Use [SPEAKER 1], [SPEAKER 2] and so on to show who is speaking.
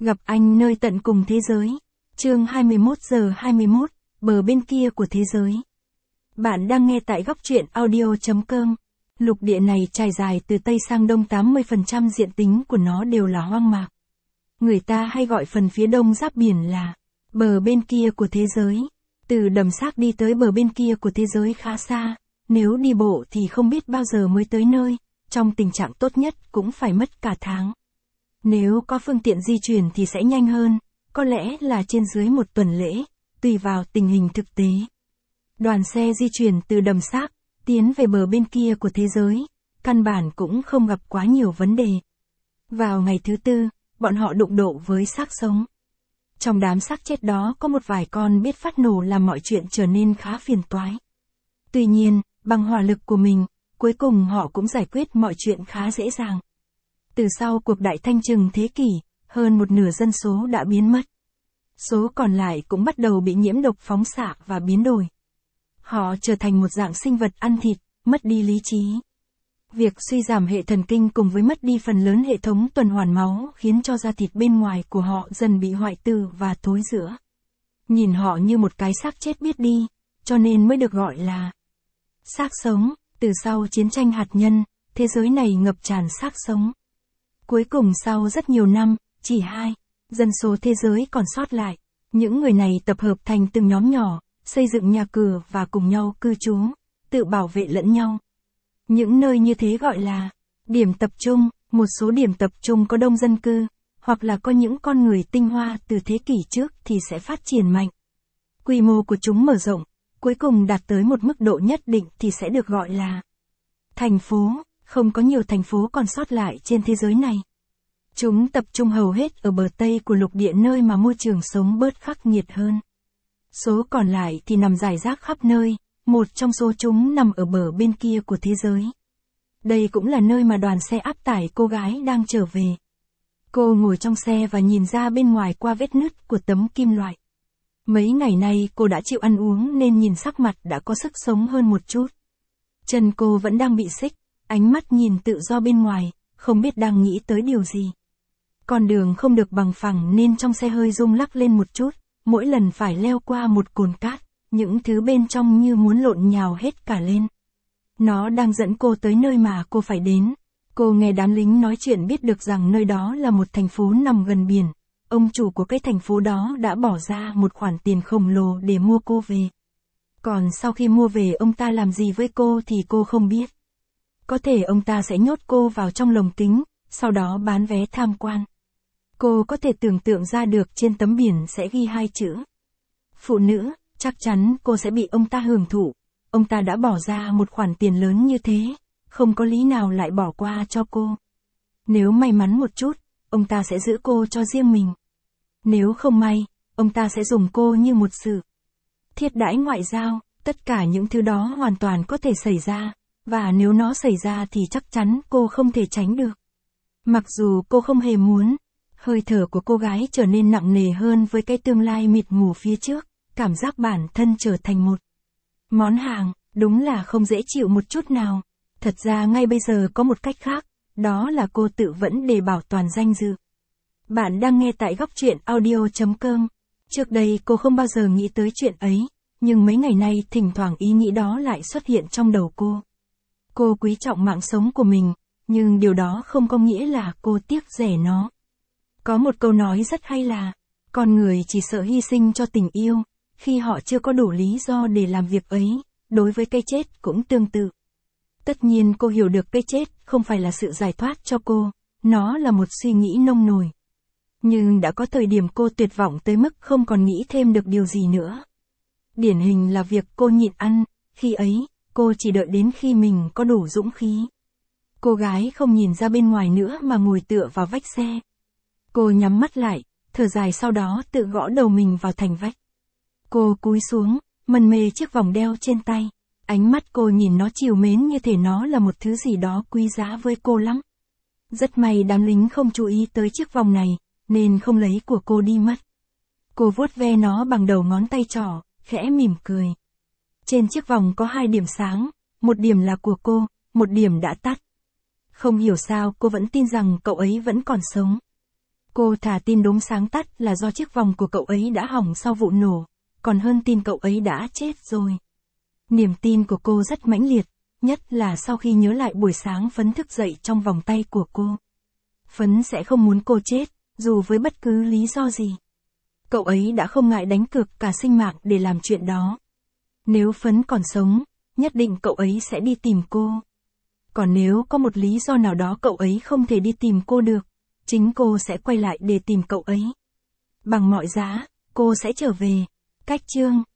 [SPEAKER 1] Gặp anh nơi tận cùng thế giới. Chương 21:21, bờ bên kia của thế giới. Bạn đang nghe tại góc truyện audio.com. Lục địa này trải dài từ Tây sang Đông, 80% diện tích của nó đều là hoang mạc. Người ta hay gọi phần phía đông giáp biển là bờ bên kia của thế giới. Từ đầm xác đi tới bờ bên kia của thế giới khá xa, nếu đi bộ thì không biết bao giờ mới tới nơi, trong tình trạng tốt nhất cũng phải mất cả tháng. Nếu có phương tiện di chuyển thì sẽ nhanh hơn, có lẽ là trên dưới một tuần lễ, tùy vào tình hình thực tế. Đoàn xe di chuyển từ đầm xác, tiến về bờ bên kia của thế giới, căn bản cũng không gặp quá nhiều vấn đề. Vào ngày thứ tư, bọn họ đụng độ với xác sống. Trong đám xác chết đó có một vài con biết phát nổ làm mọi chuyện trở nên khá phiền toái. Tuy nhiên, bằng hỏa lực của mình, cuối cùng họ cũng giải quyết mọi chuyện khá dễ dàng. Từ sau cuộc đại thanh trừng thế kỷ, hơn một nửa dân số đã biến mất. Số còn lại cũng bắt đầu bị nhiễm độc phóng xạ và biến đổi. Họ trở thành một dạng sinh vật ăn thịt, mất đi lý trí. Việc suy giảm hệ thần kinh cùng với mất đi phần lớn hệ thống tuần hoàn máu khiến cho da thịt bên ngoài của họ dần bị hoại tử và thối rữa. Nhìn họ như một cái xác chết biết đi, cho nên mới được gọi là xác sống. Từ sau chiến tranh hạt nhân, thế giới này ngập tràn xác sống. Cuối cùng sau rất nhiều năm, chỉ 2% số thế giới còn sót lại. Những người này tập hợp thành từng nhóm nhỏ, xây dựng nhà cửa và cùng nhau cư trú, tự bảo vệ lẫn nhau. Những nơi như thế gọi là điểm tập trung. Một số điểm tập trung có đông dân cư, hoặc là có những con người tinh hoa từ thế kỷ trước thì sẽ phát triển mạnh. Quy mô của chúng mở rộng, cuối cùng đạt tới một mức độ nhất định thì sẽ được gọi là thành phố. Không có nhiều thành phố còn sót lại trên thế giới này. Chúng tập trung hầu hết ở bờ Tây của lục địa, nơi mà môi trường sống bớt khắc nghiệt hơn. Số còn lại thì nằm rải rác khắp nơi, một trong số chúng nằm ở bờ bên kia của thế giới. Đây cũng là nơi mà đoàn xe áp tải cô gái đang trở về. Cô ngồi trong xe và nhìn ra bên ngoài qua vết nứt của tấm kim loại. Mấy ngày nay cô đã chịu ăn uống nên nhìn sắc mặt đã có sức sống hơn một chút. Chân cô vẫn đang bị xích, ánh mắt nhìn tự do bên ngoài, không biết đang nghĩ tới điều gì. Con đường không được bằng phẳng nên trong xe hơi rung lắc lên một chút, mỗi lần phải leo qua một cồn cát, những thứ bên trong như muốn lộn nhào hết cả lên. Nó đang dẫn cô tới nơi mà cô phải đến. Cô nghe đám lính nói chuyện biết được rằng nơi đó là một thành phố nằm gần biển. Ông chủ của cái thành phố đó đã bỏ ra một khoản tiền khổng lồ để mua cô về. Còn sau khi mua về ông ta làm gì với cô thì cô không biết. Có thể ông ta sẽ nhốt cô vào trong lồng kính, sau đó bán vé tham quan. Cô có thể tưởng tượng ra được trên tấm biển sẽ ghi 2 chữ phụ nữ, chắc chắn cô sẽ bị ông ta hưởng thụ. Ông ta đã bỏ ra một khoản tiền lớn như thế, không có lý nào lại bỏ qua cho cô. Nếu may mắn một chút, ông ta sẽ giữ cô cho riêng mình. Nếu không may, ông ta sẽ dùng cô như một sự thiết đãi ngoại giao. Tất cả những thứ đó hoàn toàn có thể xảy ra, và nếu nó xảy ra thì chắc chắn cô không thể tránh được. Mặc dù cô không hề muốn, hơi thở của cô gái trở nên nặng nề hơn với cái tương lai mịt mù phía trước, cảm giác bản thân trở thành một món hàng, đúng là không dễ chịu một chút nào. Thật ra ngay bây giờ có một cách khác, đó là cô tự vẫn để bảo toàn danh dự. Bạn đang nghe tại góc truyện audio.com. Trước đây cô không bao giờ nghĩ tới chuyện ấy, nhưng mấy ngày nay thỉnh thoảng ý nghĩ đó lại xuất hiện trong đầu cô. Cô quý trọng mạng sống của mình, nhưng điều đó không có nghĩa là cô tiếc rẻ nó. Có một câu nói rất hay là, con người chỉ sợ hy sinh cho tình yêu, khi họ chưa có đủ lý do để làm việc ấy. Đối với cái chết cũng tương tự. Tất nhiên cô hiểu được cái chết không phải là sự giải thoát cho cô, nó là một suy nghĩ nông nổi. Nhưng đã có thời điểm cô tuyệt vọng tới mức không còn nghĩ thêm được điều gì nữa. Điển hình là việc cô nhịn ăn, khi ấy, cô chỉ đợi đến khi mình có đủ dũng khí. Cô gái không nhìn ra bên ngoài nữa mà ngồi tựa vào vách xe. Cô nhắm mắt lại, thở dài, sau đó tự gõ đầu mình vào thành vách. Cô cúi xuống, mân mê chiếc vòng đeo trên tay. Ánh mắt cô nhìn nó trìu mến như thể nó là một thứ gì đó quý giá với cô lắm. Rất may đám lính không chú ý tới chiếc vòng này, nên không lấy của cô đi mất. Cô vuốt ve nó bằng đầu ngón tay trỏ, khẽ mỉm cười. Trên chiếc vòng có 2 điểm sáng, một điểm là của cô, một điểm đã tắt. Không hiểu sao cô vẫn tin rằng cậu ấy vẫn còn sống. Cô thà tin đốm sáng tắt là do chiếc vòng của cậu ấy đã hỏng sau vụ nổ, còn hơn tin cậu ấy đã chết rồi. Niềm tin của cô rất mãnh liệt, nhất là sau khi nhớ lại buổi sáng Phấn thức dậy trong vòng tay của cô. Phấn sẽ không muốn cô chết, dù với bất cứ lý do gì. Cậu ấy đã không ngại đánh cược cả sinh mạng để làm chuyện đó. Nếu Phấn còn sống, nhất định cậu ấy sẽ đi tìm cô. Còn nếu có một lý do nào đó cậu ấy không thể đi tìm cô được, chính cô sẽ quay lại để tìm cậu ấy. Bằng mọi giá, cô sẽ trở về. Cách chương